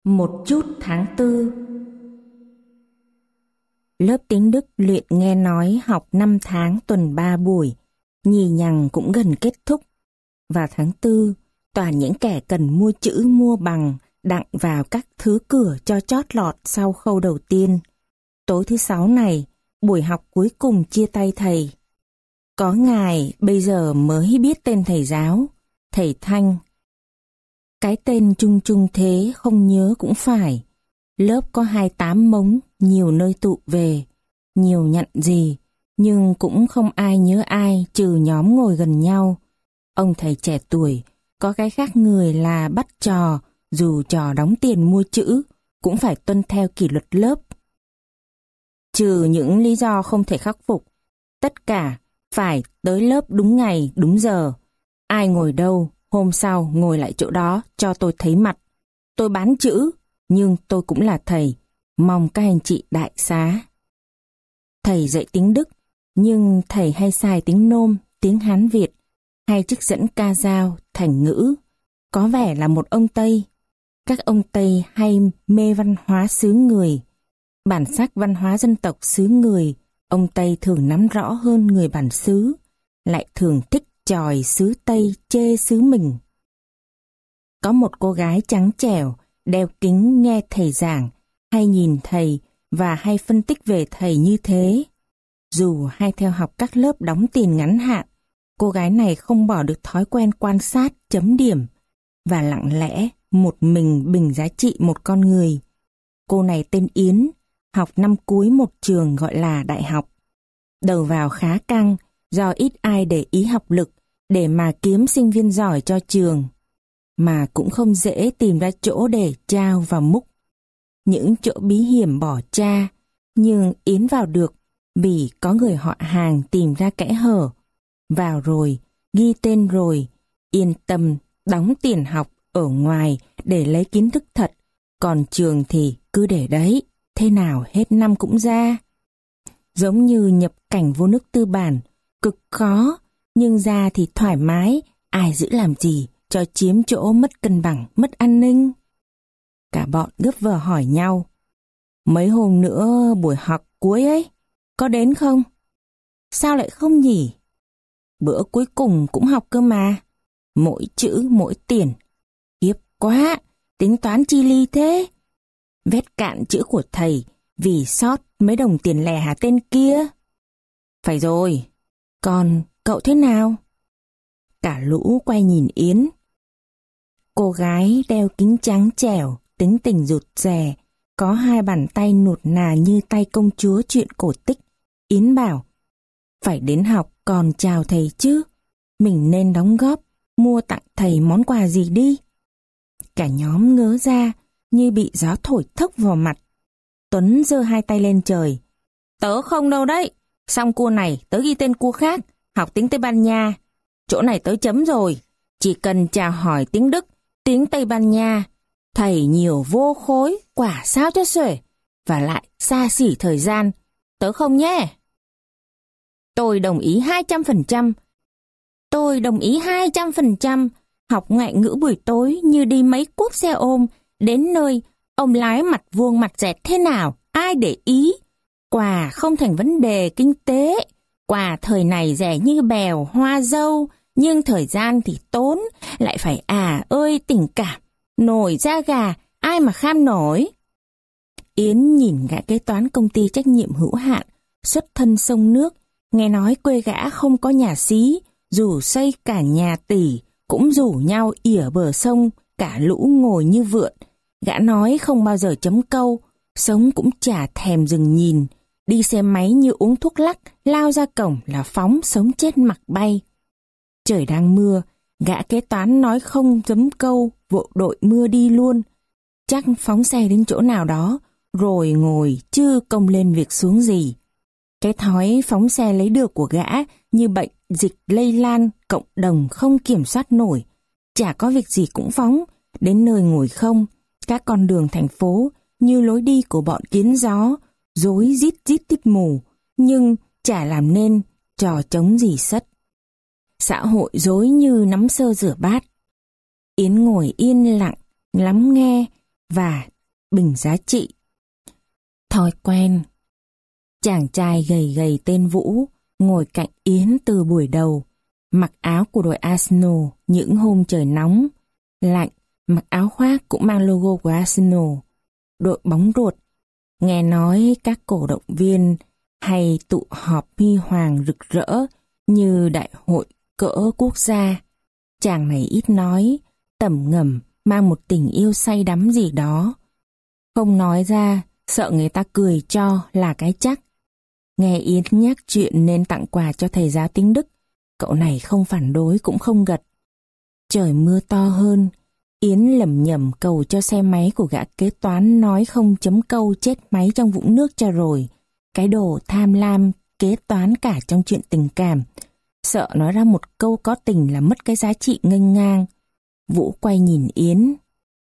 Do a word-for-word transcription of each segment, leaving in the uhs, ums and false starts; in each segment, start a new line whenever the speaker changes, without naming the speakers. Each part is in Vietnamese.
Một chút tháng tư. Lớp tiếng Đức luyện nghe nói học năm tháng tuần ba buổi, nhì nhằng cũng gần kết thúc. Vào tháng tư, toàn những kẻ cần mua chữ mua bằng đặng vào các thứ cửa cho chót lọt sau khâu đầu tiên. Tối thứ sáu này, buổi học cuối cùng chia tay thầy. Có ngài bây giờ mới biết tên thầy giáo, thầy Thanh. Cái tên chung chung thế không nhớ cũng phải. Lớp có hai tám mống, nhiều nơi tụ về, nhiều nhận gì, nhưng cũng không ai nhớ ai trừ nhóm ngồi gần nhau. Ông thầy trẻ tuổi, có cái khác người là bắt trò, dù trò đóng tiền mua chữ, cũng phải tuân theo kỷ luật lớp. Trừ những lý do không thể khắc phục, tất cả phải tới lớp đúng ngày, đúng giờ. Ai ngồi đâu, hôm sau ngồi lại chỗ đó cho tôi thấy mặt. Tôi bán chữ, nhưng tôi cũng là thầy, mong các anh chị đại xá. Thầy dạy tiếng Đức, nhưng thầy hay xài tiếng Nôm, tiếng Hán Việt, hay trích dẫn ca dao, thành ngữ. Có vẻ là một ông Tây. Các ông Tây hay mê văn hóa xứ người. Bản sắc văn hóa dân tộc xứ người, ông Tây thường nắm rõ hơn người bản xứ, lại thường thích chòi xứ Tây chê xứ mình. Có một cô gái trắng trẻo, đeo kính nghe thầy giảng, hay nhìn thầy và hay phân tích về thầy như thế. Dù hay theo học các lớp đóng tiền ngắn hạn, cô gái này không bỏ được thói quen quan sát, chấm điểm, và lặng lẽ một mình bình giá trị một con người. Cô này tên Yến, học năm cuối một trường gọi là đại học. Đầu vào khá căng, do ít ai để ý học lực, để mà kiếm sinh viên giỏi cho trường. Mà cũng không dễ tìm ra chỗ để trao vào múc. Những chỗ bí hiểm bỏ tra, nhưng Yến vào được vì có người họ hàng tìm ra kẽ hở. Vào rồi, ghi tên rồi, yên tâm đóng tiền học ở ngoài để lấy kiến thức thật, còn trường thì cứ để đấy, thế nào hết năm cũng ra. Giống như nhập cảnh vô nước tư bản, cực khó, nhưng ra thì thoải mái, ai giữ làm gì cho chiếm chỗ mất cân bằng, mất an ninh. Cả bọn gấp vờ hỏi nhau, mấy hôm nữa buổi học cuối ấy, có đến không? Sao lại không nhỉ? Bữa cuối cùng cũng học cơ mà, mỗi chữ mỗi tiền. Khiếp quá, tính toán chi ly thế. Vét cạn chữ của thầy vì sót mấy đồng tiền lẻ hả tên kia? Phải rồi, còn cậu thế nào? Cả lũ quay nhìn Yến. Cô gái đeo kính trắng trẻo, tính tình rụt rè, có hai bàn tay nuột nà như tay công chúa chuyện cổ tích. Yến bảo, phải đến học còn chào thầy chứ, mình nên đóng góp, mua tặng thầy món quà gì đi. Cả nhóm ngớ ra, như bị gió thổi thốc vào mặt. Tuấn giơ hai tay lên trời. Tớ không đâu đấy, xong cua này tớ ghi tên cua khác, học tiếng Tây Ban Nha. Chỗ này tớ chấm rồi, chỉ cần chào hỏi tiếng Đức, tiếng Tây Ban Nha. Thầy nhiều vô khối, quả sao cho xuể, và lại xa xỉ thời gian. Tớ không nhé. Tôi đồng ý hai trăm phần trăm. Tôi đồng ý hai trăm phần trăm. Học ngoại ngữ buổi tối như đi mấy cuốc xe ôm, đến nơi ông lái mặt vuông mặt dẹt thế nào, ai để ý. Quà không thành vấn đề kinh tế, quà thời này rẻ như bèo hoa dâu, nhưng thời gian thì tốn, lại phải à ơi tình cảm, nổi da gà, ai mà kham nổi. Yến nhìn gã kế toán công ty trách nhiệm hữu hạn, xuất thân sông nước, nghe nói quê gã không có nhà xí, dù xây cả nhà tỷ, cũng rủ nhau ỉa bờ sông, cả lũ ngồi như vượn. Gã nói không bao giờ chấm câu, sống cũng chả thèm dừng nhìn, đi xe máy như uống thuốc lắc, lao ra cổng là phóng sống chết mặc bay. Trời đang mưa, gã kế toán nói không chấm câu, vội đội mưa đi luôn. Chắc phóng xe đến chỗ nào đó, rồi ngồi chưa công lên việc xuống gì. Cái thói phóng xe lấy được của gã như bệnh dịch lây lan, cộng đồng không kiểm soát nổi. Chả có việc gì cũng phóng, đến nơi ngồi không. Các con đường thành phố như lối đi của bọn kiến gió, rối rít rít tít mù, nhưng chả làm nên trò trống gì sất. Xã hội rối như nắm sơ rửa bát. Yến ngồi yên lặng, lắng nghe và bình giá trị. Thói quen. Chàng trai gầy gầy tên Vũ ngồi cạnh Yến từ buổi đầu, mặc áo của đội Arsenal những hôm trời nóng, lạnh, mặc áo khoác cũng mang logo của Arsenal, đội bóng ruột. Nghe nói các cổ động viên hay tụ họp huy hoàng rực rỡ như đại hội cỡ quốc gia. Chàng này ít nói, tẩm ngầm mang một tình yêu say đắm gì đó. Không nói ra, sợ người ta cười cho là cái chắc. Nghe Yến nhắc chuyện nên tặng quà cho thầy giáo tiếng Đức, cậu này không phản đối cũng không gật. Trời mưa to hơn, Yến lẩm nhẩm cầu cho xe máy của gã kế toán nói không chấm câu chết máy trong vũng nước cho rồi. Cái đồ tham lam kế toán cả trong chuyện tình cảm. Sợ nói ra một câu có tình là mất cái giá trị nghênh ngang. Vũ quay nhìn Yến.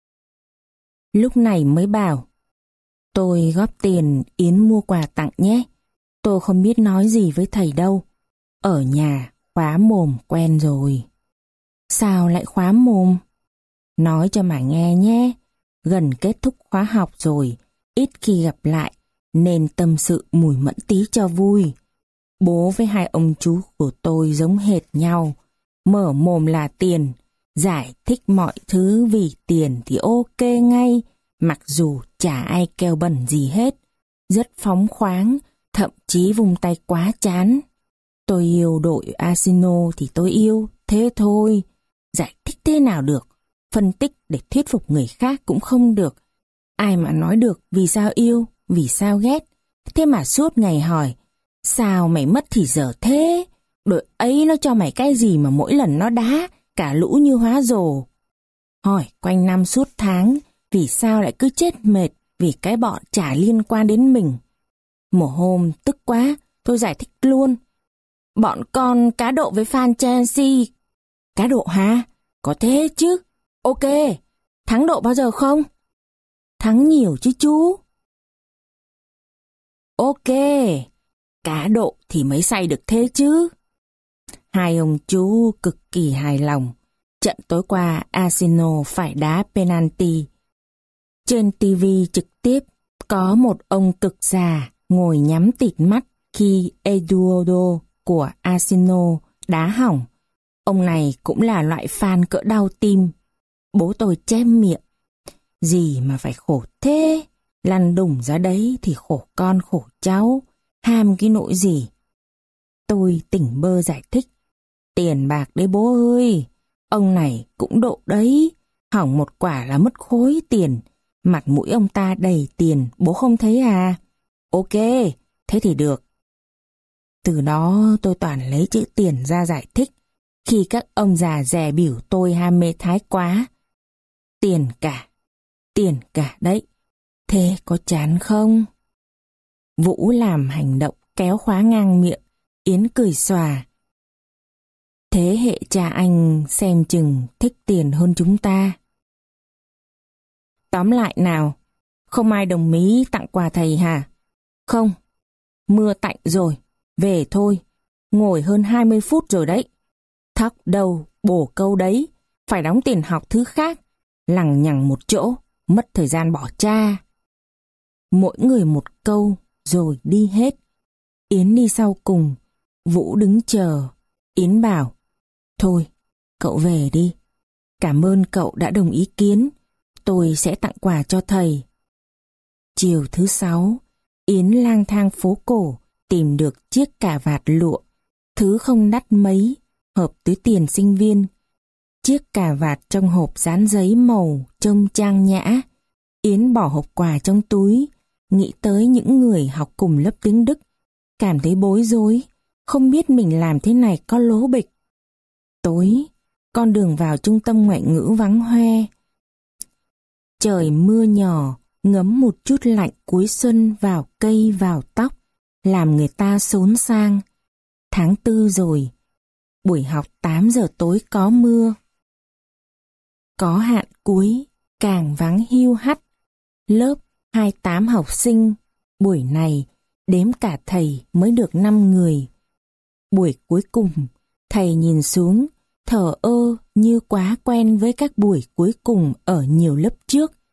Lúc này mới bảo, tôi góp tiền Yến mua quà tặng nhé. Tôi không biết nói gì với thầy đâu. Ở nhà khóa mồm quen rồi. Sao lại khóa mồm? Nói cho mà nghe nhé. Gần kết thúc khóa học rồi, ít khi gặp lại, nên tâm sự mùi mẫn tí cho vui. Bố với hai ông chú của tôi giống hệt nhau. Mở mồm là tiền, giải thích mọi thứ vì tiền thì ok ngay, mặc dù chả ai kêu bẩn gì hết. Rất phóng khoáng, thậm chí vung tay quá chán. Tôi yêu đội Arsenal thì tôi yêu, thế thôi. Giải thích thế nào được, phân tích để thuyết phục người khác cũng không được. Ai mà nói được vì sao yêu, vì sao ghét. Thế mà suốt ngày hỏi, sao mày mất thì giờ thế? Đội ấy nó cho mày cái gì mà mỗi lần nó đá, cả lũ như hóa rồ. Hỏi quanh năm suốt tháng, vì sao lại cứ chết mệt vì cái bọn chả liên quan đến mình. Một hôm tức quá, tôi giải thích luôn. Bọn con cá độ với fan Chelsea. Cá độ hả? Có thế chứ. Ok, thắng độ bao giờ không? Thắng nhiều chứ chú. Ok, cá độ thì mới say được thế chứ. Hai ông chú cực kỳ hài lòng. Trận tối qua Arsenal phải đá penalty. Trên ti vi trực tiếp có một ông cực già ngồi nhắm tịt mắt khi Eduardo của Arsenal đá hỏng. Ông này cũng là loại fan cỡ đau tim. Bố tôi chép miệng. Gì mà phải khổ thế? Lăn đùng ra đấy thì khổ con khổ cháu. Ham cái nỗi gì? Tôi tỉnh bơ giải thích. Tiền bạc đấy bố ơi. Ông này cũng độ đấy. Hỏng một quả là mất khối tiền. Mặt mũi ông ta đầy tiền, bố không thấy à? Ok, thế thì được. Từ đó tôi toàn lấy chữ tiền ra giải thích. Khi các ông già dè biểu tôi ham mê thái quá. Tiền cả, tiền cả đấy. Thế có chán không? Vũ làm hành động kéo khóa ngang miệng. Yến cười xòa. Thế hệ cha anh xem chừng thích tiền hơn chúng ta. Tóm lại nào, không ai đồng ý tặng quà thầy hả? Không, mưa tạnh rồi, về thôi, ngồi hơn hai mươi phút rồi đấy. Thóc đâu, bổ câu đấy, phải đóng tiền học thứ khác, lằng nhằng một chỗ, mất thời gian bỏ cha. Mỗi người một câu, rồi đi hết. Yến đi sau cùng, Vũ đứng chờ. Yến bảo, thôi, cậu về đi. Cảm ơn cậu đã đồng ý kiến. Tôi sẽ tặng quà cho thầy. Chiều thứ sáu, Yến lang thang phố cổ tìm được chiếc cà vạt lụa, thứ không đắt mấy, hợp túi tiền sinh viên. Chiếc cà vạt trong hộp dán giấy màu trông trang nhã. Yến bỏ hộp quà trong túi, nghĩ tới những người học cùng lớp tiếng Đức, cảm thấy bối rối, không biết mình làm thế này có lố bịch. Tối, con đường vào trung tâm ngoại ngữ vắng hoe. Trời mưa nhỏ, ngấm một chút lạnh cuối xuân vào cây vào tóc, làm người ta xốn sang. Tháng tư rồi, buổi học tám giờ tối có mưa. Có hạn cuối, càng vắng hiu hắt. Lớp hai mươi tám học sinh, buổi này đếm cả thầy mới được năm người. Buổi cuối cùng, thầy nhìn xuống, thờ ơ như quá quen với các buổi cuối cùng ở nhiều lớp trước.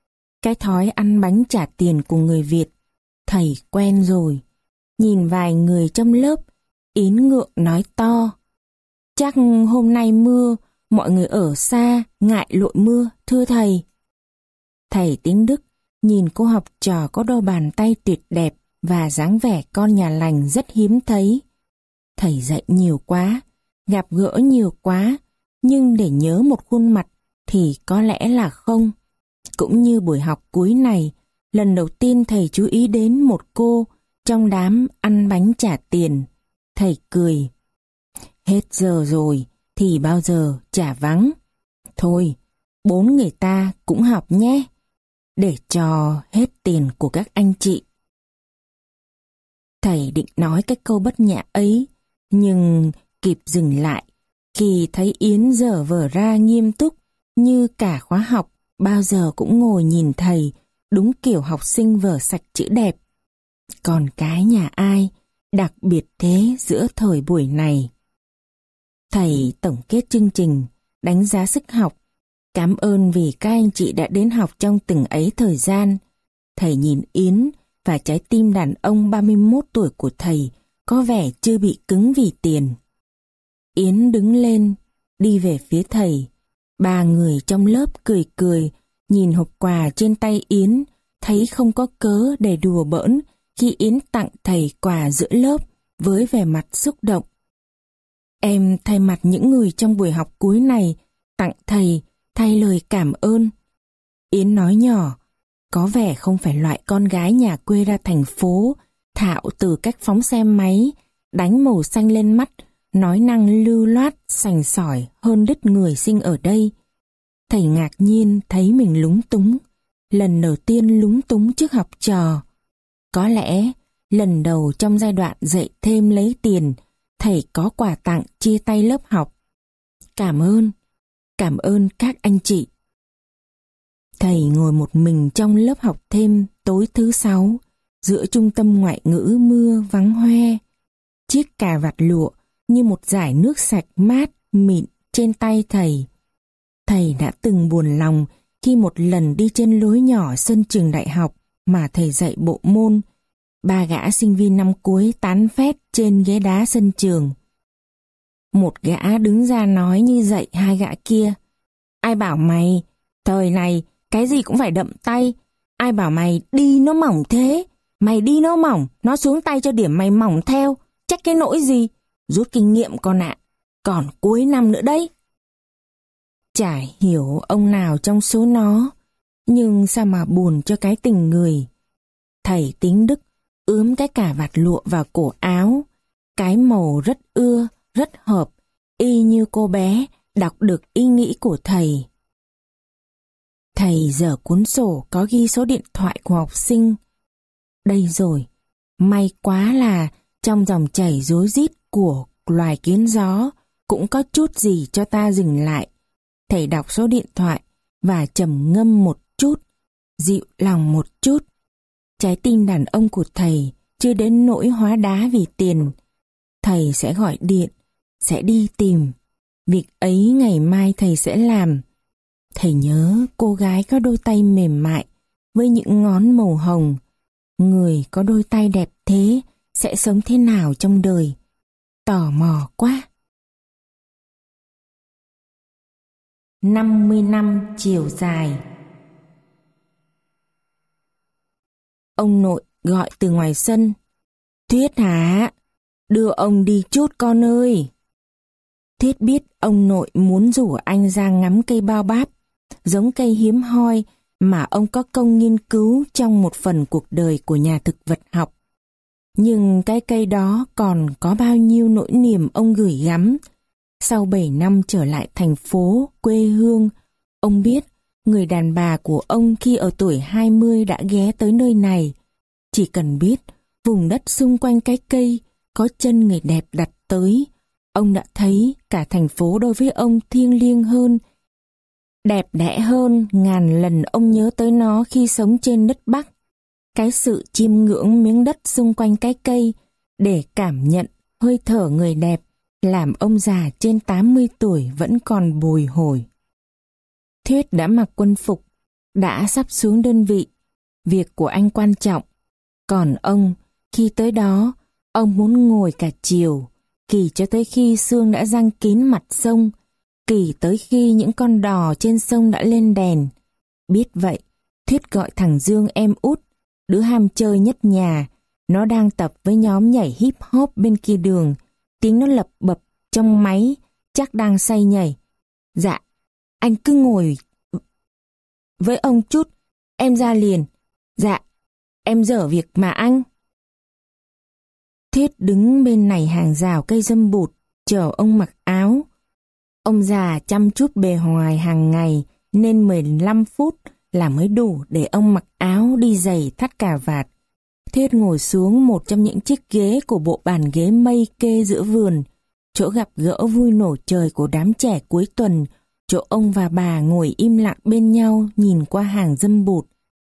Cái thói ăn bánh trả tiền của người Việt, thầy quen rồi. Nhìn vài người trong lớp, Yến ngượng nói to. Chắc hôm nay mưa, mọi người ở xa, ngại lội mưa, thưa thầy. Thầy tiếng Đức nhìn cô học trò có đôi bàn tay tuyệt đẹp và dáng vẻ con nhà lành rất hiếm thấy. Thầy dạy nhiều quá, gặp gỡ nhiều quá, nhưng để nhớ một khuôn mặt thì có lẽ là không. Cũng như buổi học cuối này, lần đầu tiên thầy chú ý đến một cô trong đám ăn bánh trả tiền. Thầy cười. Hết giờ rồi thì bao giờ trả vắng. Thôi, bốn người ta cũng học nhé, để cho hết tiền của các anh chị. Thầy định nói cái câu bất nhã ấy, nhưng kịp dừng lại khi thấy Yến dở vở ra nghiêm túc như cả khóa học bao giờ cũng ngồi nhìn thầy, đúng kiểu học sinh vở sạch chữ đẹp. Còn cái nhà ai đặc biệt thế giữa thời buổi này. Thầy tổng kết chương trình, đánh giá sức học, cảm ơn vì các anh chị đã đến học trong từng ấy thời gian. Thầy nhìn Yến và trái tim đàn ông ba mươi mốt tuổi của thầy có vẻ chưa bị cứng vì tiền. Yến đứng lên, đi về phía thầy. Ba người trong lớp cười cười, nhìn hộp quà trên tay Yến, thấy không có cớ để đùa bỡn khi Yến tặng thầy quà giữa lớp với vẻ mặt xúc động. Em thay mặt những người trong buổi học cuối này tặng thầy thay lời cảm ơn. Yến nói nhỏ, có vẻ không phải loại con gái nhà quê ra thành phố, thạo từ cách phóng xe máy, đánh màu xanh lên mắt, nói năng lưu loát, sành sỏi hơn đứt người sinh ở đây. Thầy ngạc nhiên thấy mình lúng túng, lần đầu tiên lúng túng trước học trò. Có lẽ lần đầu trong giai đoạn dạy thêm lấy tiền, thầy có quà tặng chia tay lớp học. Cảm ơn, cảm ơn các anh chị. Thầy ngồi một mình trong lớp học thêm tối thứ sáu, giữa trung tâm ngoại ngữ mưa vắng hoe. Chiếc cà vạt lụa như một dải nước sạch mát, mịn trên tay thầy. Thầy đã từng buồn lòng khi một lần đi trên lối nhỏ sân trường đại học mà thầy dạy bộ môn. Ba gã sinh viên năm cuối tán phét trên ghế đá sân trường. Một gã đứng ra nói như dạy hai gã kia. Ai bảo mày, thời này cái gì cũng phải đậm tay. Ai bảo mày đi nó mỏng thế. Mày đi nó mỏng, nó xuống tay cho điểm mày mỏng theo. Trách cái nỗi gì. Rút kinh nghiệm con ạ. Còn cuối năm nữa đấy. Chả hiểu ông nào trong số nó, nhưng sao mà buồn cho cái tình người. Thầy tiếng Đức ướm cái cà vạt lụa vào cổ áo. Cái màu rất ưa, rất hợp, y như cô bé đọc được ý nghĩ của thầy. Thầy dở cuốn sổ có ghi số điện thoại của học sinh. Đây rồi, may quá là trong dòng chảy rối rít của loài kiến gió cũng có chút gì cho ta dừng lại. Thầy đọc số điện thoại và trầm ngâm một chút, dịu lòng một chút. Trái tim đàn ông của thầy chưa đến nỗi hóa đá vì tiền. Thầy sẽ gọi điện, sẽ đi tìm. Việc ấy ngày mai thầy sẽ làm. Thầy nhớ cô gái có đôi tay mềm mại với những ngón màu hồng. Người có đôi tay đẹp thế sẽ sống thế nào trong đời? Tò mò quá. năm mươi năm chiều dài. Ông nội gọi từ ngoài sân. Thuyết hả? Đưa ông đi chút con ơi. Thuyết biết ông nội muốn rủ anh ra ngắm cây bao báp, giống cây hiếm hoi mà ông có công nghiên cứu trong một phần cuộc đời của nhà thực vật học. Nhưng cái cây đó còn có bao nhiêu nỗi niềm ông gửi gắm. Sau bảy năm trở lại thành phố, quê hương, ông biết người đàn bà của ông khi ở tuổi hai mươi đã ghé tới nơi này. Chỉ cần biết vùng đất xung quanh cái cây có chân người đẹp đặt tới, ông đã thấy cả thành phố đối với ông thiêng liêng hơn, đẹp đẽ hơn ngàn lần ông nhớ tới nó khi sống trên đất Bắc. Cái sự chiêm ngưỡng miếng đất xung quanh cái cây để cảm nhận hơi thở người đẹp làm ông già trên tám mươi tuổi vẫn còn bồi hồi. Thuyết đã mặc quân phục, đã sắp xuống đơn vị, việc của anh quan trọng. Còn ông, khi tới đó, ông muốn ngồi cả chiều, kỳ cho tới khi sương đã giăng kín mặt sông, kỳ tới khi những con đò trên sông đã lên đèn. Biết vậy, Thuyết gọi thằng Dương em út, đứa ham chơi nhất nhà. Nó đang tập với nhóm nhảy hip hop bên kia đường. Tiếng nó lập bập trong máy, chắc đang say nhảy. Dạ, anh cứ ngồi với ông chút, em ra liền. Dạ, em dở việc mà anh. Thuyết đứng bên này hàng rào cây dâm bụt, chờ ông mặc áo. Ông già chăm chút bề ngoài hàng ngày, nên mười lăm phút là mới đủ để ông mặc áo đi giày thắt cà vạt. Thuyết ngồi xuống một trong những chiếc ghế của bộ bàn ghế mây kê giữa vườn, chỗ gặp gỡ vui nổ trời của đám trẻ cuối tuần, chỗ ông và bà ngồi im lặng bên nhau nhìn qua hàng dâm bụt.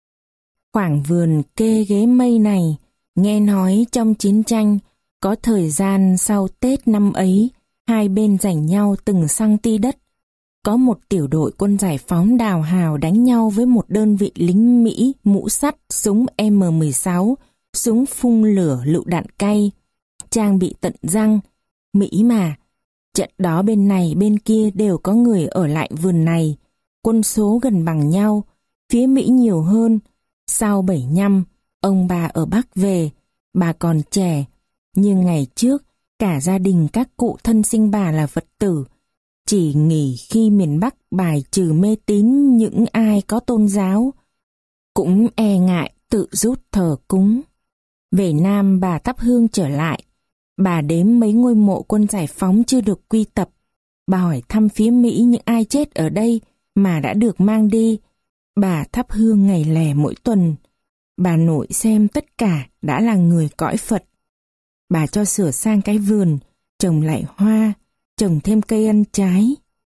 Khoảng vườn kê ghế mây này, nghe nói trong chiến tranh, có thời gian sau Tết năm ấy, hai bên giành nhau từng xăng ti đất. Có một tiểu đội quân giải phóng đào hào đánh nhau với một đơn vị lính Mỹ mũ sắt, súng M mười sáu, súng phun lửa lựu đạn cay, trang bị tận răng. Mỹ mà, trận đó bên này bên kia đều có người ở lại vườn này, quân số gần bằng nhau, phía Mỹ nhiều hơn. Sau bảy nhăm, ông bà ở Bắc về, bà còn trẻ, nhưng ngày trước cả gia đình các cụ thân sinh bà là Phật tử, chỉ nghỉ khi miền Bắc bài trừ mê tín những ai có tôn giáo, cũng e ngại tự rút thờ cúng. Về Nam bà thắp hương trở lại, bà đếm mấy ngôi mộ quân giải phóng chưa được quy tập, bà hỏi thăm phía Mỹ những ai chết ở đây mà đã được mang đi, bà thắp hương ngày lẻ mỗi tuần, bà nội xem tất cả đã là người cõi Phật. Bà cho sửa sang cái vườn, trồng lại hoa, trồng thêm cây ăn trái.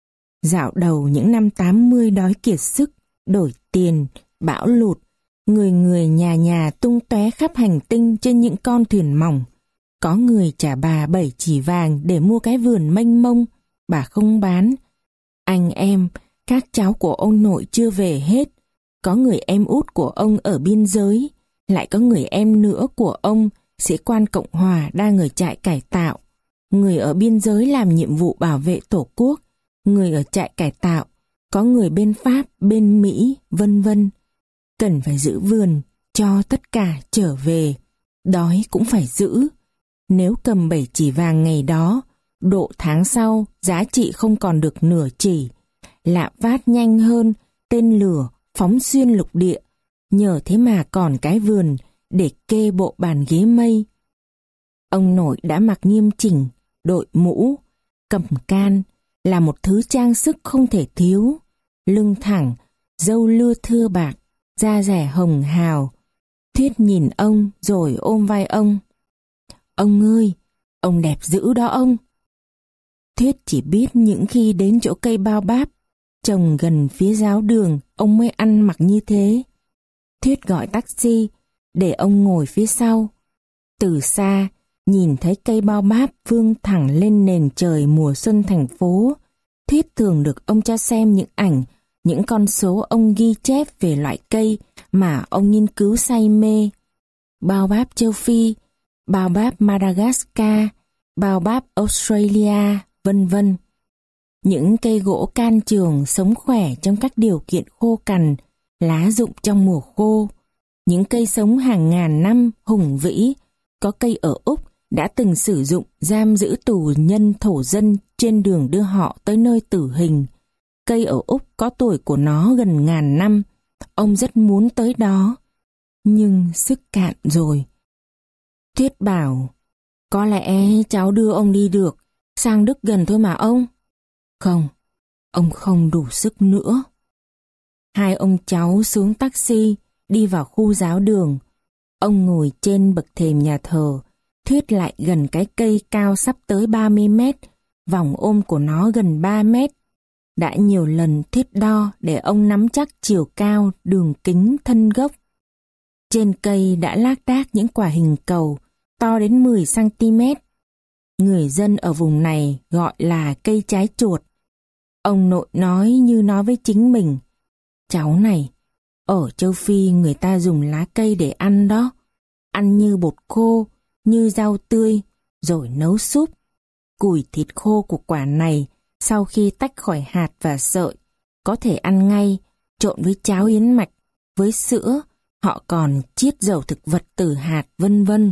Dạo đầu những năm tám mươi đói kiệt sức, đổi tiền, bão lụt, người người nhà nhà tung tóe khắp hành tinh trên những con thuyền mỏng. Có người trả bà bảy chỉ vàng để mua cái vườn mênh mông, bà không bán. Anh em, các cháu của ông nội chưa về hết. Có người em út của ông ở biên giới, lại có người em nữa của ông, sĩ quan Cộng Hòa đang ở trại cải tạo. Người ở biên giới làm nhiệm vụ bảo vệ Tổ quốc, người ở trại cải tạo, có người bên Pháp, bên Mỹ, vân vân. Cần phải giữ vườn, cho tất cả trở về. Đói cũng phải giữ. Nếu cầm bảy chỉ vàng ngày đó, độ tháng sau, giá trị không còn được nửa chỉ. Lạm phát nhanh hơn, tên lửa, phóng xuyên lục địa. Nhờ thế mà còn cái vườn để kê bộ bàn ghế mây. Ông nội đã mặc nghiêm chỉnh, đội mũ, cầm can, là một thứ trang sức không thể thiếu. Lưng thẳng, râu lưa thưa bạc, da rẻ hồng hào. Thuyết nhìn ông rồi ôm vai ông. Ông ơi, ông đẹp dữ đó ông. Thuyết chỉ biết những khi đến chỗ cây bao báp, trồng gần phía giáo đường, ông mới ăn mặc như thế. Thuyết gọi taxi, để ông ngồi phía sau. Từ xa, nhìn thấy cây bao báp vươn thẳng lên nền trời mùa xuân thành phố. Thuyết thường được ông cho xem những ảnh, những con số ông ghi chép về loại cây mà ông nghiên cứu say mê. Bao báp châu Phi, bao báp Madagascar, bao báp Australia, vân vân. Những cây gỗ can trường sống khỏe trong các điều kiện khô cằn, lá rụng trong mùa khô. Những cây sống hàng ngàn năm hùng vĩ, có cây ở Úc đã từng sử dụng giam giữ tù nhân thổ dân trên đường đưa họ tới nơi tử hình. Cây ở Úc có tuổi của nó gần ngàn năm, ông rất muốn tới đó, nhưng sức cạn rồi. Thuyết bảo, có lẽ cháu đưa ông đi được, sang Đức gần thôi mà ông. Không, ông không đủ sức nữa. Hai ông cháu xuống taxi, đi vào khu giáo đường. Ông ngồi trên bậc thềm nhà thờ, Thuyết lại gần cái cây cao sắp tới ba mươi mét, vòng ôm của nó gần ba mét. Đã nhiều lần Thuyết đo để ông nắm chắc chiều cao, đường kính, thân gốc. Trên cây đã lác đác những quả hình cầu, to đến mười xăng ti mét. Người dân ở vùng này gọi là cây trái chuột. Ông nội nói như nói với chính mình, cháu này, Ở châu Phi người ta dùng lá cây để ăn đó. Ăn như bột khô, như rau tươi, rồi nấu súp. Cùi thịt khô của quả này sau khi tách khỏi hạt và sợi, có thể ăn ngay, trộn với cháo yến mạch, với sữa, họ còn chiết dầu thực vật từ hạt vân vân.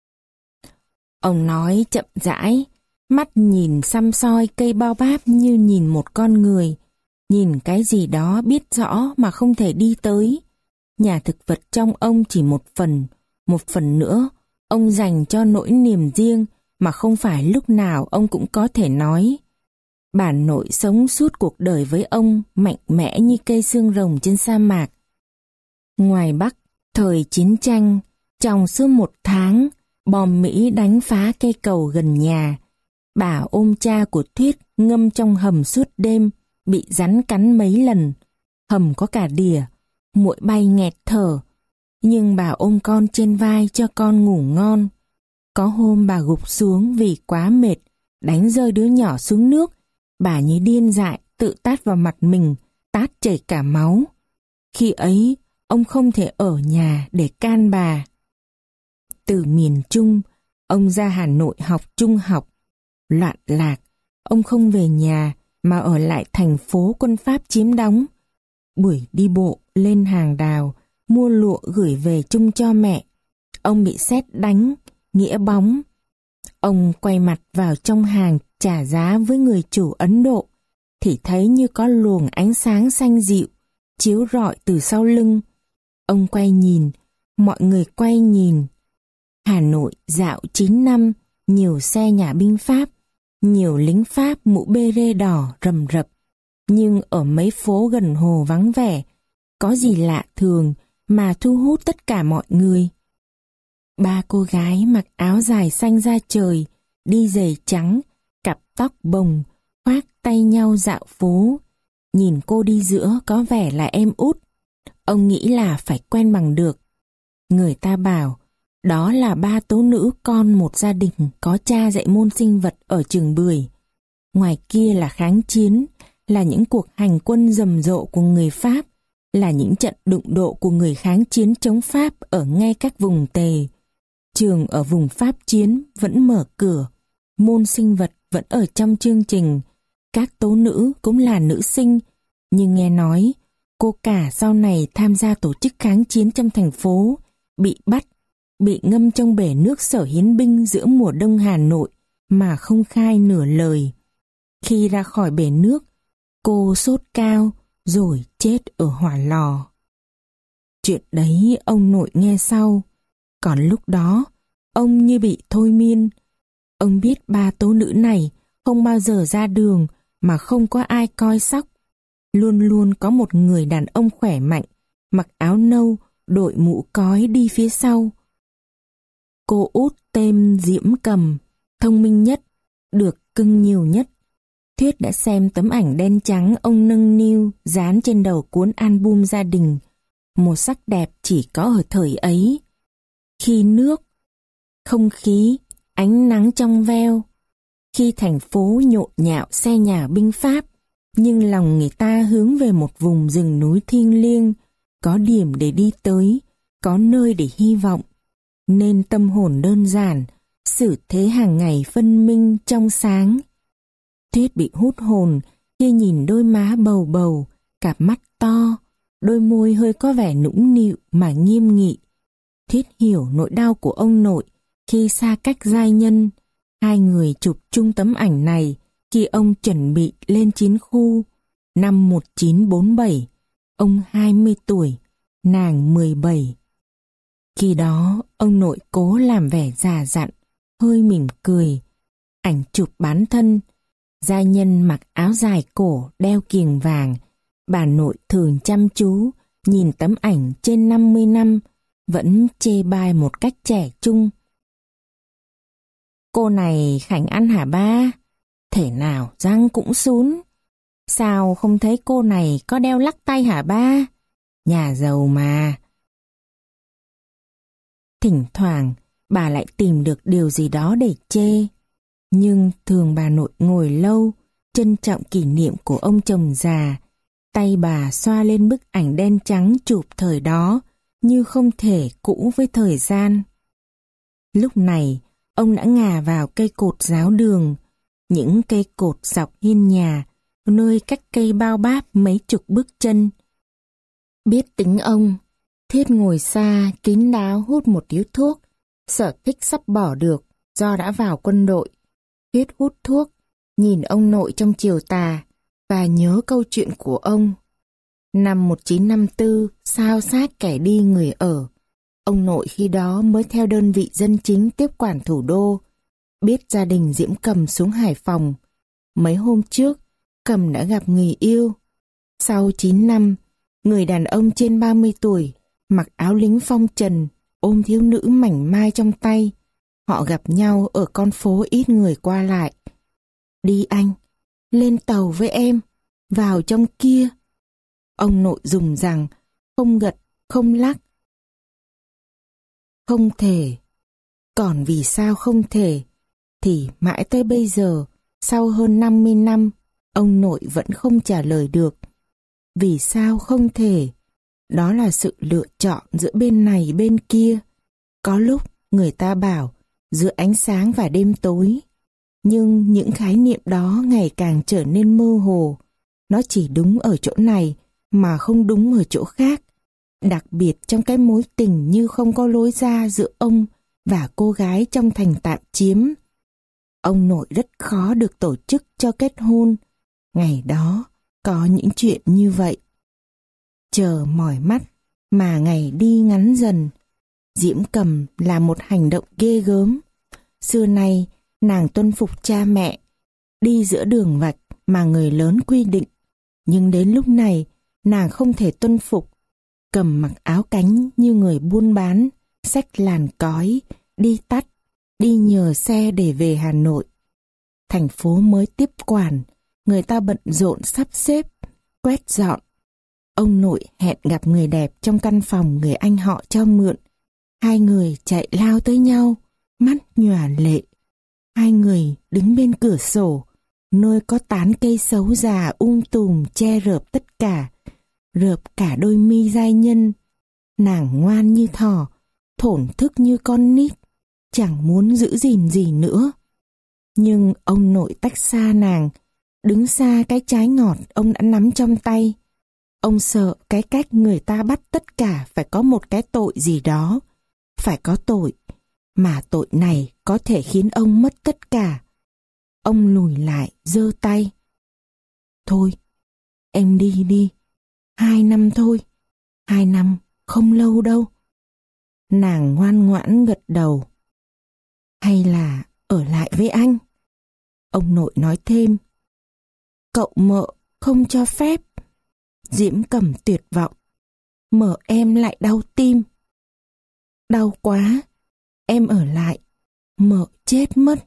Ông nói chậm rãi, mắt nhìn săm soi cây bao báp như nhìn một con người, nhìn cái gì đó biết rõ mà không thể đi tới. Nhà thực vật trong ông chỉ một phần, một phần nữa, ông dành cho nỗi niềm riêng mà không phải lúc nào ông cũng có thể nói. Bà nội sống suốt cuộc đời với ông mạnh mẽ như cây xương rồng trên sa mạc. Ngoài Bắc, thời chiến tranh, trong suốt một tháng, bom Mỹ đánh phá cây cầu gần nhà. Bà ôm cha của Thuyết ngâm trong hầm suốt đêm, bị rắn cắn mấy lần. Hầm có cả đỉa, muỗi bay nghẹt thở. Nhưng bà ôm con trên vai cho con ngủ ngon. Có hôm bà gục xuống vì quá mệt, đánh rơi đứa nhỏ xuống nước. Bà như điên dại tự tát vào mặt mình, tát chảy cả máu. Khi ấy, ông không thể ở nhà để can bà. Từ miền Trung, ông ra Hà Nội học trung học. Loạn lạc, ông không về nhà mà ở lại thành phố quân Pháp chiếm đóng. Buổi đi bộ lên hàng đào, mua lụa gửi về chung cho mẹ. Ông bị sét đánh, nghĩa bóng. Ông quay mặt vào trong hàng trả giá với người chủ Ấn Độ, thì thấy như có luồng ánh sáng xanh dịu, chiếu rọi từ sau lưng. Ông quay nhìn, mọi người quay nhìn. Hà Nội dạo chín năm, nhiều xe nhà binh Pháp, nhiều lính Pháp mũ bê rê đỏ rầm rập. Nhưng ở mấy phố gần hồ vắng vẻ, có gì lạ thường mà thu hút tất cả mọi người. Ba cô gái mặc áo dài xanh da trời, đi giày trắng, cặp tóc bồng, khoác tay nhau dạo phố. Nhìn cô đi giữa có vẻ là em út. Ông nghĩ là phải quen bằng được. Người ta bảo, đó là ba tố nữ con một gia đình có cha dạy môn sinh vật ở trường Bưởi. Ngoài kia là kháng chiến, là những cuộc hành quân rầm rộ của người Pháp, là những trận đụng độ của người kháng chiến chống Pháp ở ngay các vùng Tề. Trường ở vùng Pháp chiến vẫn mở cửa, môn sinh vật vẫn ở trong chương trình, các tố nữ cũng là nữ sinh, nhưng nghe nói cô cả sau này tham gia tổ chức kháng chiến trong thành phố, bị bắt, bị ngâm trong bể nước Sở Hiến binh giữa mùa đông Hà Nội mà không khai nửa lời. Khi ra khỏi bể nước, cô sốt cao rồi chết ở hỏa lò. Chuyện đấy ông nội nghe sau, còn lúc đó ông như bị thôi miên. Ông biết ba tố nữ này không bao giờ ra đường mà không có ai coi sóc. Luôn luôn có một người đàn ông khỏe mạnh, mặc áo nâu, đội mũ cói đi phía sau. Cô út tên Diễm Cầm, thông minh nhất, được cưng nhiều nhất. Thuyết đã xem tấm ảnh đen trắng ông nâng niu dán trên đầu cuốn album gia đình. Một sắc đẹp chỉ có ở thời ấy. Khi nước, không khí, ánh nắng trong veo. Khi thành phố nhộn nhạo xe nhà binh Pháp, nhưng lòng người ta hướng về một vùng rừng núi thiêng liêng, có điểm để đi tới, có nơi để hy vọng. Nên tâm hồn đơn giản, xử thế hàng ngày phân minh trong sáng. Thuyết bị hút hồn khi nhìn đôi má bầu bầu, cặp mắt to, đôi môi hơi có vẻ nũng nịu mà nghiêm nghị. Thuyết hiểu nỗi đau của ông nội khi xa cách giai nhân. Hai người chụp chung tấm ảnh này khi ông chuẩn bị lên chiến khu. Năm một nghìn chín trăm bốn mươi bảy, ông hai mươi tuổi, nàng mười bảy. Khi đó, ông nội cố làm vẻ già dặn, hơi mỉm cười. Ảnh chụp bán thân, giai nhân mặc áo dài cổ đeo kiềng vàng. Bà nội thường chăm chú, nhìn tấm ảnh trên năm mươi năm, vẫn chê bai một cách trẻ trung. Cô này khảnh ăn hả ba? Thể nào răng cũng sún. Sao không thấy cô này có đeo lắc tay hả ba? Nhà giàu mà. Thỉnh thoảng bà lại tìm được điều gì đó để chê. Nhưng thường bà nội ngồi lâu, trân trọng kỷ niệm của ông chồng già. Tay bà xoa lên bức ảnh đen trắng chụp thời đó, như không thể cũ với thời gian. Lúc này, ông đã ngả vào cây cột giáo đường, những cây cột dọc hiên nhà, nơi cách cây bao báp mấy chục bước chân. Biết tính ông, Thiết ngồi xa, kín đáo hút một điếu thuốc, sở thích sắp bỏ được do đã vào quân đội. Thiết hút thuốc, nhìn ông nội trong chiều tà và nhớ câu chuyện của ông. Năm một nghìn chín trăm năm mươi tư, sao sát kẻ đi người ở. Ông nội khi đó mới theo đơn vị dân chính tiếp quản thủ đô. Biết gia đình Diễm Cầm xuống Hải Phòng. Mấy hôm trước, Cầm đã gặp người yêu. Sau chín năm, người đàn ông trên ba mươi tuổi, mặc áo lính phong trần, ôm thiếu nữ mảnh mai trong tay. Họ gặp nhau ở con phố ít người qua lại. Đi anh, lên tàu với em, vào trong kia. Ông nội dùng rằng, không gật, không lắc. Không thể. Còn vì sao không thể? Thì mãi tới bây giờ, sau hơn năm mươi năm, ông nội vẫn không trả lời được. Vì sao không thể? Đó là sự lựa chọn giữa bên này bên kia. Có lúc người ta bảo giữa ánh sáng và đêm tối. Nhưng những khái niệm đó ngày càng trở nên mơ hồ. Nó chỉ đúng ở chỗ này mà không đúng ở chỗ khác. Đặc biệt trong cái mối tình như không có lối ra giữa ông và cô gái trong thành tạm chiếm. Ông nội rất khó được tổ chức cho kết hôn. Ngày đó có những chuyện như vậy. Chờ mỏi mắt mà ngày đi ngắn dần. Diễm Cầm là một hành động ghê gớm. Xưa nay nàng tuân phục cha mẹ, đi giữa đường vạch mà người lớn quy định. Nhưng đến lúc này nàng không thể tuân phục. Cầm mặc áo cánh như người buôn bán, xách làn cói, đi tắt, đi nhờ xe để về Hà Nội. Thành phố mới tiếp quản, người ta bận rộn sắp xếp, quét dọn. Ông nội hẹn gặp người đẹp trong căn phòng người anh họ cho mượn. Hai người chạy lao tới nhau, mắt nhòa lệ. Hai người đứng bên cửa sổ, nơi có tán cây xấu già um tùm che rợp tất cả, rợp cả đôi mi giai nhân. Nàng ngoan như thỏ, thổn thức như con nít, chẳng muốn giữ gìn gì nữa. Nhưng ông nội tách xa nàng, đứng xa cái trái ngọt ông đã nắm trong tay. Ông sợ cái cách người ta bắt tất cả phải có một cái tội gì đó, phải có tội, mà tội này có thể khiến ông mất tất cả. Ông lùi lại, giơ tay. Thôi, em đi đi, hai năm thôi, hai năm không lâu đâu. Nàng ngoan ngoãn gật đầu. Hay là ở lại với anh? Ông nội nói thêm. Cậu mợ không cho phép. Diễm Cầm tuyệt vọng. Mợ em lại đau tim. Đau quá, em ở lại, mợ chết mất.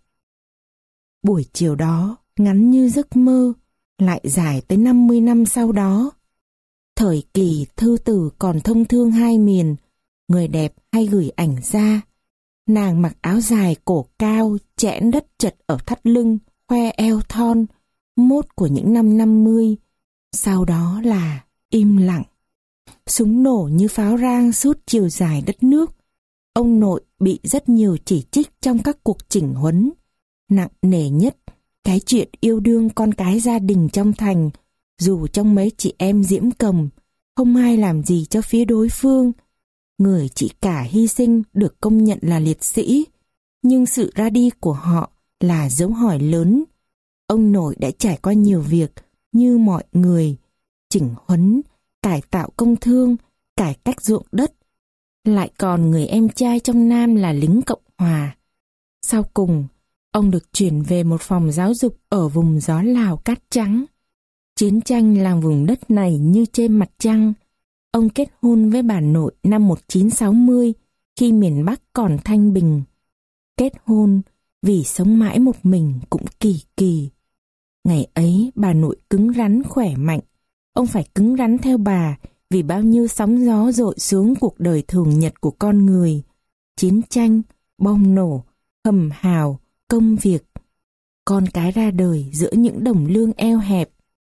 Buổi chiều đó, ngắn như giấc mơ, lại dài tới năm mươi năm sau đó. Thời kỳ thư tử còn thông thương hai miền, người đẹp hay gửi ảnh ra. Nàng mặc áo dài cổ cao, chẽn đất chật ở thắt lưng, khoe eo thon, mốt của những năm năm mươi. Sau đó là im lặng. Súng nổ như pháo rang suốt chiều dài đất nước. Ông nội bị rất nhiều chỉ trích trong các cuộc chỉnh huấn. Nặng nề nhất, cái chuyện yêu đương con cái gia đình trong thành, dù trong mấy chị em Diễm Cầm, không ai làm gì cho phía đối phương. Người chị cả hy sinh được công nhận là liệt sĩ, nhưng sự ra đi của họ là dấu hỏi lớn. Ông nội đã trải qua nhiều việc như mọi người, chỉnh huấn, cải tạo công thương, cải cách ruộng đất. Lại còn người em trai trong Nam là lính Cộng Hòa. Sau cùng, ông được chuyển về một phòng giáo dục ở vùng gió Lào cát trắng. Chiến tranh làm vùng đất này như trên mặt trăng. Ông kết hôn với bà nội năm một nghìn chín trăm sáu mươi khi miền Bắc còn thanh bình. Kết hôn vì sống mãi một mình cũng kỳ kỳ. Ngày ấy bà nội cứng rắn khỏe mạnh. Ông phải cứng rắn theo bà vì bao nhiêu sóng gió dội xuống cuộc đời thường nhật của con người. Chiến tranh, bom nổ, hầm hào, công việc. Con cái ra đời giữa những đồng lương eo hẹp.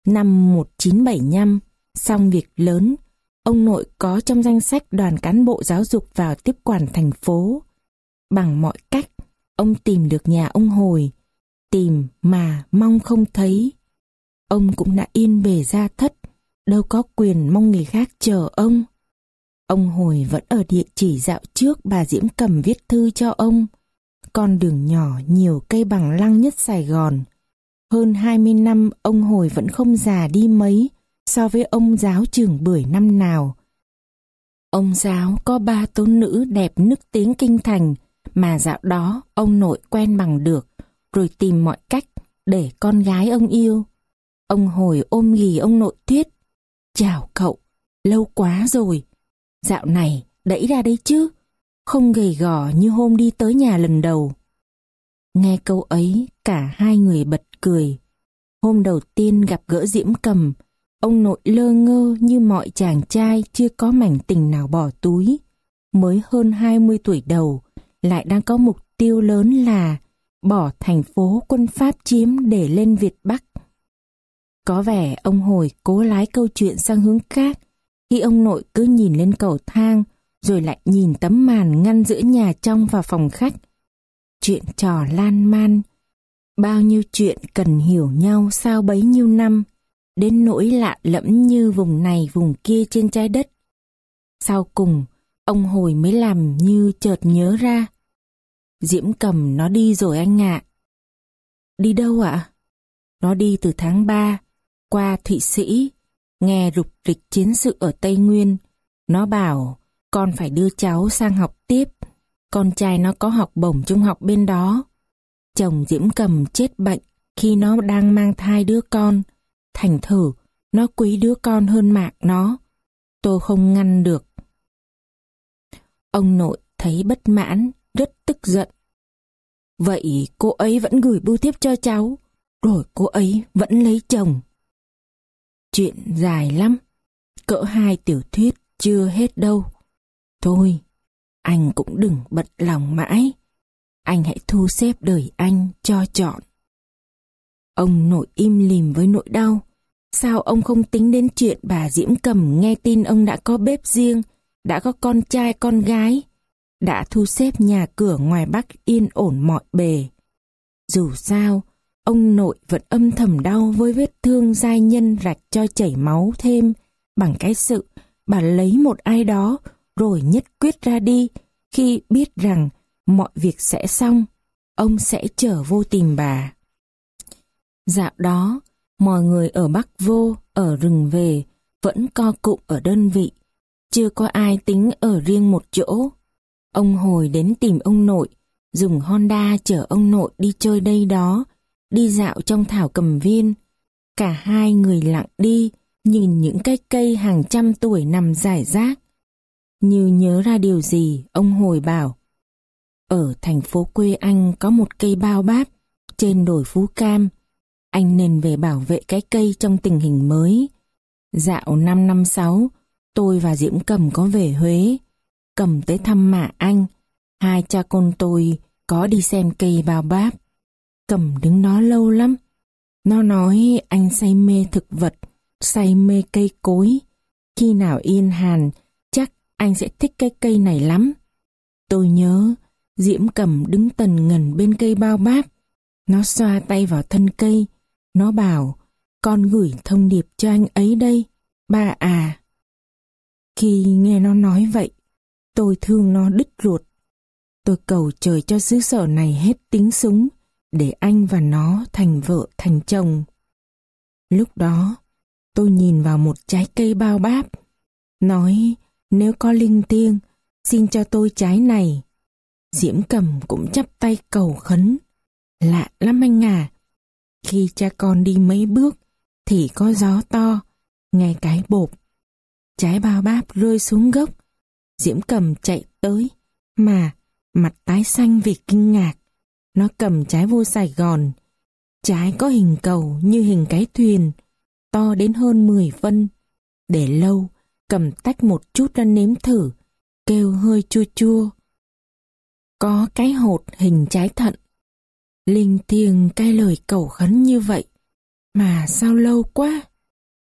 Năm một nghìn chín trăm bảy mươi lăm, xong việc lớn, ông nội có trong danh sách đoàn cán bộ giáo dục vào tiếp quản thành phố. Bằng mọi cách, ông tìm được nhà ông Hồi, tìm mà mong không thấy. Ông cũng đã yên bề gia thất, đâu có quyền mong người khác chờ ông. Ông Hồi vẫn ở địa chỉ dạo trước bà Diễm Cầm viết thư cho ông. Con đường nhỏ nhiều cây bằng lăng nhất Sài Gòn. Hơn hai mươi năm ông Hồi vẫn không già đi mấy so với ông giáo trưởng Bưởi năm nào. Ông giáo có ba tôn nữ đẹp nức tiếng kinh thành mà dạo đó ông nội quen bằng được, rồi tìm mọi cách để con gái ông yêu. Ông Hồi ôm ghì ông nội thuyết: "Chào cậu, lâu quá rồi. Dạo này đẩy ra đấy chứ, không gầy gò như hôm đi tới nhà lần đầu." Nghe câu ấy, cả hai người bật cười. Hôm đầu tiên gặp gỡ Diễm Cầm, ông nội lơ ngơ như mọi chàng trai chưa có mảnh tình nào bỏ túi. Mới hơn hai mươi tuổi đầu, lại đang có mục tiêu lớn là bỏ thành phố quân Pháp chiếm để lên Việt Bắc. Có vẻ ông Hồi cố lái câu chuyện sang hướng khác, khi ông nội cứ nhìn lên cầu thang, rồi lại nhìn tấm màn ngăn giữa nhà trong và phòng khách. Chuyện trò lan man, bao nhiêu chuyện cần hiểu nhau sao bấy nhiêu năm, đến nỗi lạ lẫm như vùng này vùng kia trên trái đất. Sau cùng, ông Hồi mới làm như chợt nhớ ra. "Diễm Cầm nó đi rồi anh ạ." "Đi đâu ạ?" "Nó đi từ tháng ba, qua Thụy Sĩ, nghe rục rịch chiến sự ở Tây Nguyên. Nó bảo con phải đưa cháu sang học tiếp. Con trai nó có học bổng trung học bên đó. Chồng Diễm Cầm chết bệnh khi nó đang mang thai đứa con. Thành thử nó quý đứa con hơn mạng nó. Tôi không ngăn được." Ông nội thấy bất mãn, rất tức giận. "Vậy cô ấy vẫn gửi bưu thiếp cho cháu, rồi cô ấy vẫn lấy chồng." Chuyện dài lắm, cỡ hai tiểu thuyết chưa hết đâu. Thôi, anh cũng đừng bận lòng mãi. Anh hãy thu xếp đời anh cho trọn. Ông nội im lìm với nỗi đau. Sao ông không tính đến chuyện bà Diễm Cầm nghe tin ông đã có bếp riêng, đã có con trai con gái, đã thu xếp nhà cửa ngoài Bắc yên ổn mọi bề. Dù sao, ông nội vẫn âm thầm đau với vết thương giai nhân rạch cho chảy máu thêm bằng cái sự bà lấy một ai đó rồi nhất quyết ra đi khi biết rằng mọi việc sẽ xong, ông sẽ trở vô tìm bà. Dạo đó, mọi người ở Bắc vô, ở rừng về, vẫn co cụm ở đơn vị, chưa có ai tính ở riêng một chỗ. Ông Hồi đến tìm ông nội, dùng Honda chở ông nội đi chơi đây đó, đi dạo trong thảo cầm viên. Cả hai người lặng đi, nhìn những cái cây hàng trăm tuổi nằm rải rác. Như nhớ ra điều gì, ông Hồi bảo: "Ở thành phố quê anh có một cây bao báp trên đồi Phú Cam. Anh nên về bảo vệ cái cây trong tình hình mới." Dạo năm năm sáu, tôi và Diễm Cầm có về Huế. Cầm tới thăm mạ anh, hai cha con tôi có đi xem cây bao báp. Cầm đứng đó lâu lắm. Nó nói anh say mê thực vật, say mê cây cối. Khi nào yên hàn, chắc anh sẽ thích cái cây này lắm. Tôi nhớ Diễm Cầm đứng tần ngần bên cây bao báp. Nó xoa tay vào thân cây. Nó bảo: "Con gửi thông điệp cho anh ấy đây, ba à." Khi nghe nó nói vậy, tôi thương nó đứt ruột. Tôi cầu trời cho xứ sở này hết tiếng súng, để anh và nó thành vợ thành chồng. Lúc đó, tôi nhìn vào một trái cây bao báp, nói nếu có linh thiêng, xin cho tôi trái này. Diễm Cầm cũng chắp tay cầu khấn. Lạ lắm anh à, khi cha con đi mấy bước thì có gió to, nghe cái bộp, trái bao báp rơi xuống gốc. Diễm Cầm chạy tới, mà mặt tái xanh vì kinh ngạc. Nó cầm trái vô Sài Gòn. Trái có hình cầu như hình cái thuyền, to đến hơn mười phân. Để lâu, cầm tách một chút ra nếm thử, kêu hơi chua chua. Có cái hột hình trái thận. Linh thiêng cái lời cầu khấn như vậy, mà sao lâu quá.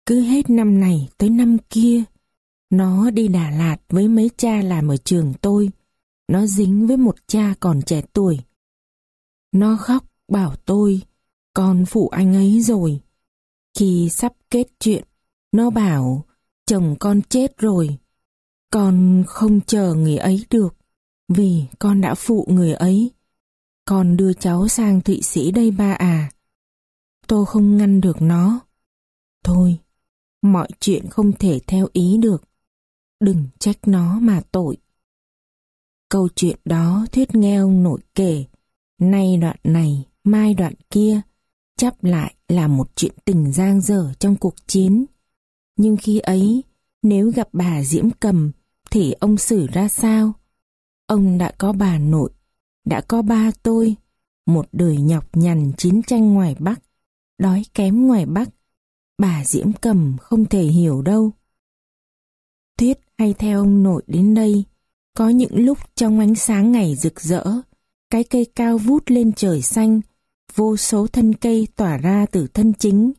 Cứ hết năm này tới năm kia, nó đi Đà Lạt với mấy cha làm ở trường tôi. Nó dính với một cha còn trẻ tuổi. Nó khóc bảo tôi, con phụ anh ấy rồi. Khi sắp kết chuyện, nó bảo chồng con chết rồi. Con không chờ người ấy được, vì con đã phụ người ấy. Con đưa cháu sang Thụy Sĩ đây ba à. Tôi không ngăn được nó. Thôi, mọi chuyện không thể theo ý được. Đừng trách nó mà tội. Câu chuyện đó Thuyết nghe ông nội kể, nay đoạn này, mai đoạn kia, chắp lại là một chuyện tình dang dở trong cuộc chiến. Nhưng khi ấy, nếu gặp bà Diễm Cầm, thì ông xử ra sao? Ông đã có bà nội, đã có ba tôi, một đời nhọc nhằn chiến tranh ngoài Bắc, đói kém ngoài Bắc. Bà Diễm Cầm không thể hiểu đâu. Thuyết hay theo ông nội đến đây, có những lúc trong ánh sáng ngày rực rỡ, cái cây cao vút lên trời xanh, vô số thân cây tỏa ra từ thân chính.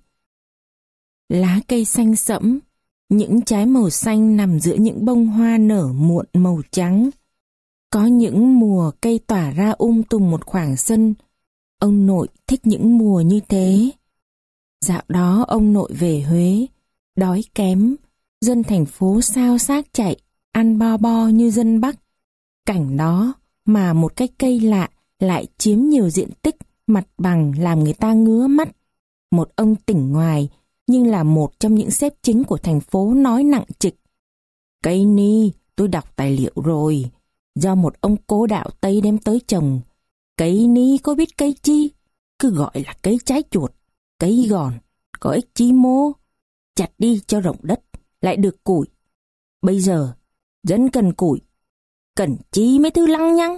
Lá cây xanh sẫm, những trái màu xanh nằm giữa những bông hoa nở muộn màu trắng. Có những mùa cây tỏa ra um tùm một khoảng sân. Ông nội thích những mùa như thế. Dạo đó ông nội về Huế, đói kém, dân thành phố xao xác chạy, ăn bo bo như dân Bắc. Cảnh đó mà một cái cây lạ lại chiếm nhiều diện tích mặt bằng làm người ta ngứa mắt. Một ông tỉnh ngoài nhưng là một trong những sếp chính của thành phố nói nặng trịch. Cây ni, tôi đọc tài liệu rồi, do một ông cố đạo Tây đem tới trồng. Cây ni có biết cây chi, cứ gọi là cây trái chuột, cây gòn, có ích chi mô. Chặt đi cho rộng đất, lại được củi. Bây giờ, dân cần củi, cần chi mấy thứ lăng nhăng.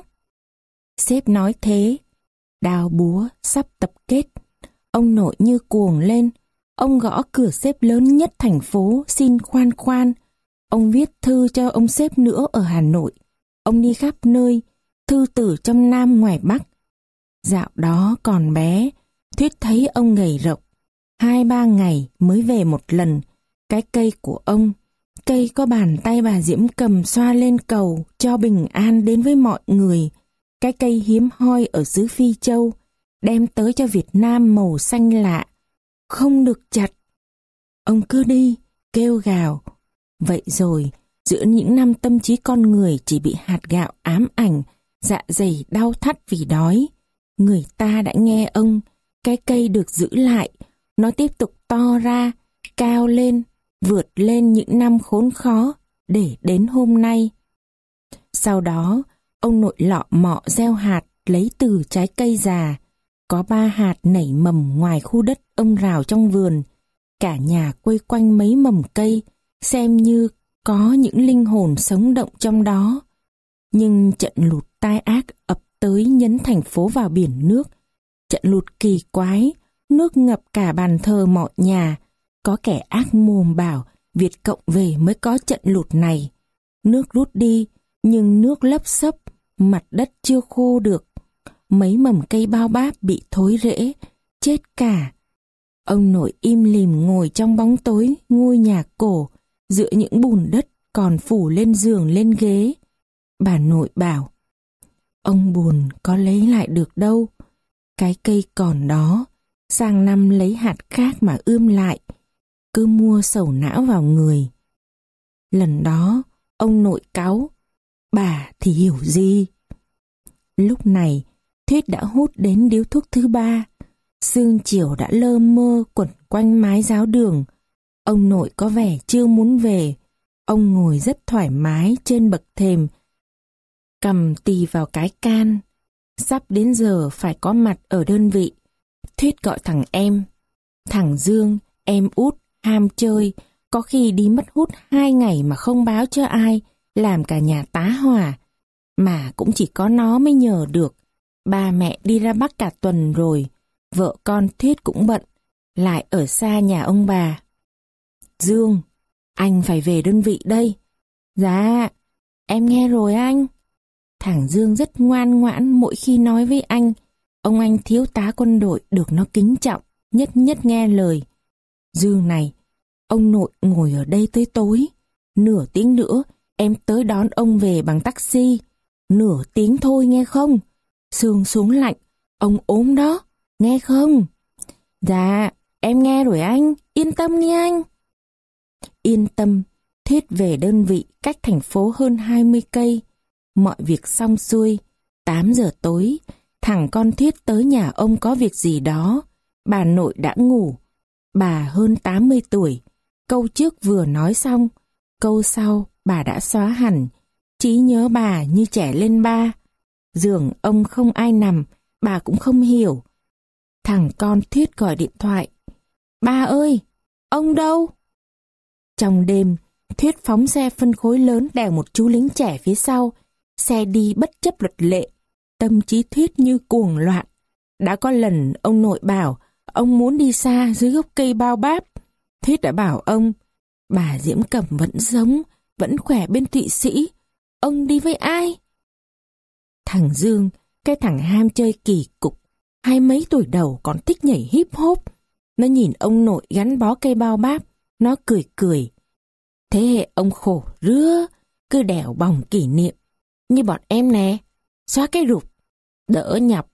Sếp nói thế, đào búa sắp tập kết. Ông nội như cuồng lên, ông gõ cửa sếp lớn nhất thành phố xin khoan khoan. Ông viết thư cho ông sếp nữa ở Hà Nội. Ông đi khắp nơi, thư từ trong Nam ngoài Bắc. Dạo đó còn bé, Thuyết thấy ông gầy rộc. Hai ba ngày mới về một lần. Cái cây của ông, cây có bàn tay bà Diễm Cầm xoa lên cầu cho bình an đến với mọi người. Cái cây hiếm hoi ở xứ Phi Châu, đem tới cho Việt Nam màu xanh lạ, không được chặt. Ông cứ đi, kêu gào. Vậy rồi, giữa những năm tâm trí con người chỉ bị hạt gạo ám ảnh, dạ dày đau thắt vì đói, người ta đã nghe ông, cái cây được giữ lại, nó tiếp tục to ra, cao lên, vượt lên những năm khốn khó, để đến hôm nay. Sau đó, ông nội lọ mọ gieo hạt lấy từ trái cây già. Có ba hạt nảy mầm ngoài khu đất ông rào trong vườn. Cả nhà quây quanh mấy mầm cây, xem như có những linh hồn sống động trong đó. Nhưng trận lụt tai ác ập tới nhấn thành phố vào biển nước. Trận lụt kỳ quái, nước ngập cả bàn thờ mọi nhà. Có kẻ ác mồm bảo Việt Cộng về mới có trận lụt này. Nước rút đi, nhưng nước lấp xấp, mặt đất chưa khô được. Mấy mầm cây bao báp bị thối rễ, chết cả. Ông nội im lìm ngồi trong bóng tối ngôi nhà cổ, giữa những bùn đất còn phủ lên giường lên ghế. Bà nội bảo, ông buồn có lấy lại được đâu. Cái cây còn đó, sang năm lấy hạt khác mà ươm lại, cứ mua sầu não vào người. Lần đó, ông nội cáu, bà thì hiểu gì. Lúc này, Thuyết đã hút đến điếu thuốc thứ ba. Sương chiều đã lơ mơ quẩn quanh mái giáo đường. Ông nội có vẻ chưa muốn về. Ông ngồi rất thoải mái trên bậc thềm, cầm tì vào cái can. Sắp đến giờ phải có mặt ở đơn vị. Thuyết gọi thằng em. Thằng Dương, em út, ham chơi, có khi đi mất hút hai ngày mà không báo cho ai, làm cả nhà tá hỏa. Mà cũng chỉ có nó mới nhờ được. Ba mẹ đi ra Bắc cả tuần rồi, vợ con Thuyết cũng bận, lại ở xa nhà ông bà. Dương, anh phải về đơn vị đây. Dạ, em nghe rồi anh. Thằng Dương rất ngoan ngoãn mỗi khi nói với anh. Ông anh thiếu tá quân đội được nó kính trọng, nhất nhất nghe lời. Dương này, Ông nội ngồi ở đây tới tối. Nửa tiếng nữa em tới đón ông về bằng taxi. Nửa tiếng thôi nghe không? Sương xuống lạnh, ông ốm đó, nghe không? Dạ, em nghe rồi anh, yên tâm đi anh. Yên tâm, Thuyết về đơn vị cách thành phố hơn hai mươi cây. Mọi việc xong xuôi, tám giờ tối, thằng con Thuyết tới nhà ông có việc gì đó. Bà nội đã ngủ, bà hơn tám mươi tuổi. Câu trước vừa nói xong, câu sau bà đã xóa hẳn. Trí nhớ bà như trẻ lên ba. Giường ông không ai nằm, bà cũng không hiểu. Thằng con Thuyết gọi điện thoại. Ba ơi, ông đâu? Trong đêm, Thuyết phóng xe phân khối lớn đèo một chú lính trẻ phía sau. Xe đi bất chấp luật lệ. Tâm trí Thuyết như cuồng loạn. Đã có lần ông nội bảo ông muốn đi xa dưới gốc cây bao báp. Thuyết đã bảo ông, bà Diễm Cẩm vẫn sống, vẫn khỏe bên Thụy Sĩ. Ông đi với ai? Thằng Dương, cái thằng ham chơi kỳ cục, hai mấy tuổi đầu còn thích nhảy hip hop. Nó nhìn ông nội gắn bó cây bao báp, nó cười cười. Thế hệ ông khổ rứa, cứ đèo bòng kỷ niệm. Như bọn em nè, xóa cái rụp, đỡ nhọc.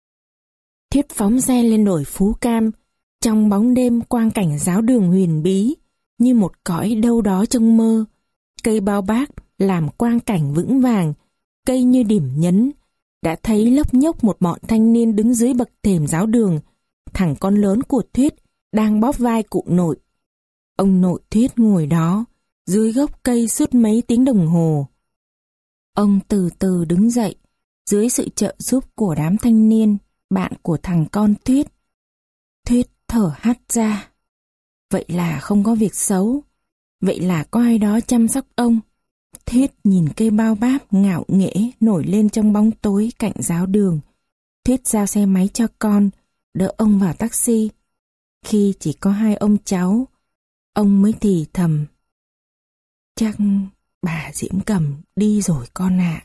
Thuyết phóng xe lên đồi Phú Cam, trong bóng đêm quang cảnh giáo đường huyền bí, như một cõi đâu đó trong mơ. Cây bao bác làm quang cảnh vững vàng, cây như điểm nhấn. Đã thấy lốc nhốc một bọn thanh niên đứng dưới bậc thềm giáo đường. Thằng con lớn của Thuyết đang bóp vai cụ nội. Ông nội Thuyết ngồi đó, dưới gốc cây suốt mấy tiếng đồng hồ. Ông từ từ đứng dậy, dưới sự trợ giúp của đám thanh niên, bạn của thằng con Thuyết. Thuyết thở hắt ra. Vậy là không có việc xấu. Vậy là có ai đó chăm sóc ông. Thuyết nhìn cây bao báp ngạo nghễ nổi lên trong bóng tối cạnh giáo đường. Thuyết giao xe máy cho con, đỡ ông vào taxi. Khi chỉ có hai ông cháu, ông mới thì thầm. Chắc bà Diễm Cẩm đi rồi con ạ.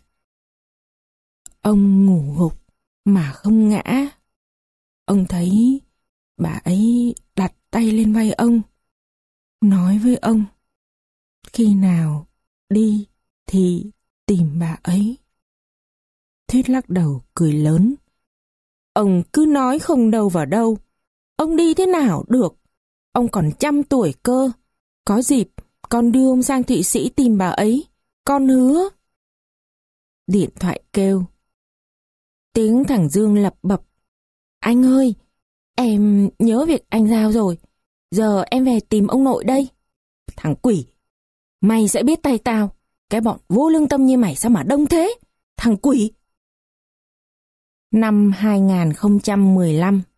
Ông ngủ gục mà không ngã. Ông thấy bà ấy đặt tay lên vai ông, nói với ông, khi nào đi thì tìm bà ấy. Thuyết lắc đầu cười lớn. Ông cứ nói không đâu vào đâu. Ông đi thế nào được? Ông còn trăm tuổi cơ. Có dịp con đưa ông sang Thụy Sĩ tìm bà ấy. Con hứa. Điện thoại kêu. Tiếng thằng Dương lập bập. Anh ơi, em nhớ việc anh giao rồi. Giờ em về tìm ông nội đây. Thằng quỷ, mày sẽ biết tay tao. Cái bọn vô lương tâm như mày sao mà đông thế? Thằng quỷ. Năm hai nghìn không trăm mười lăm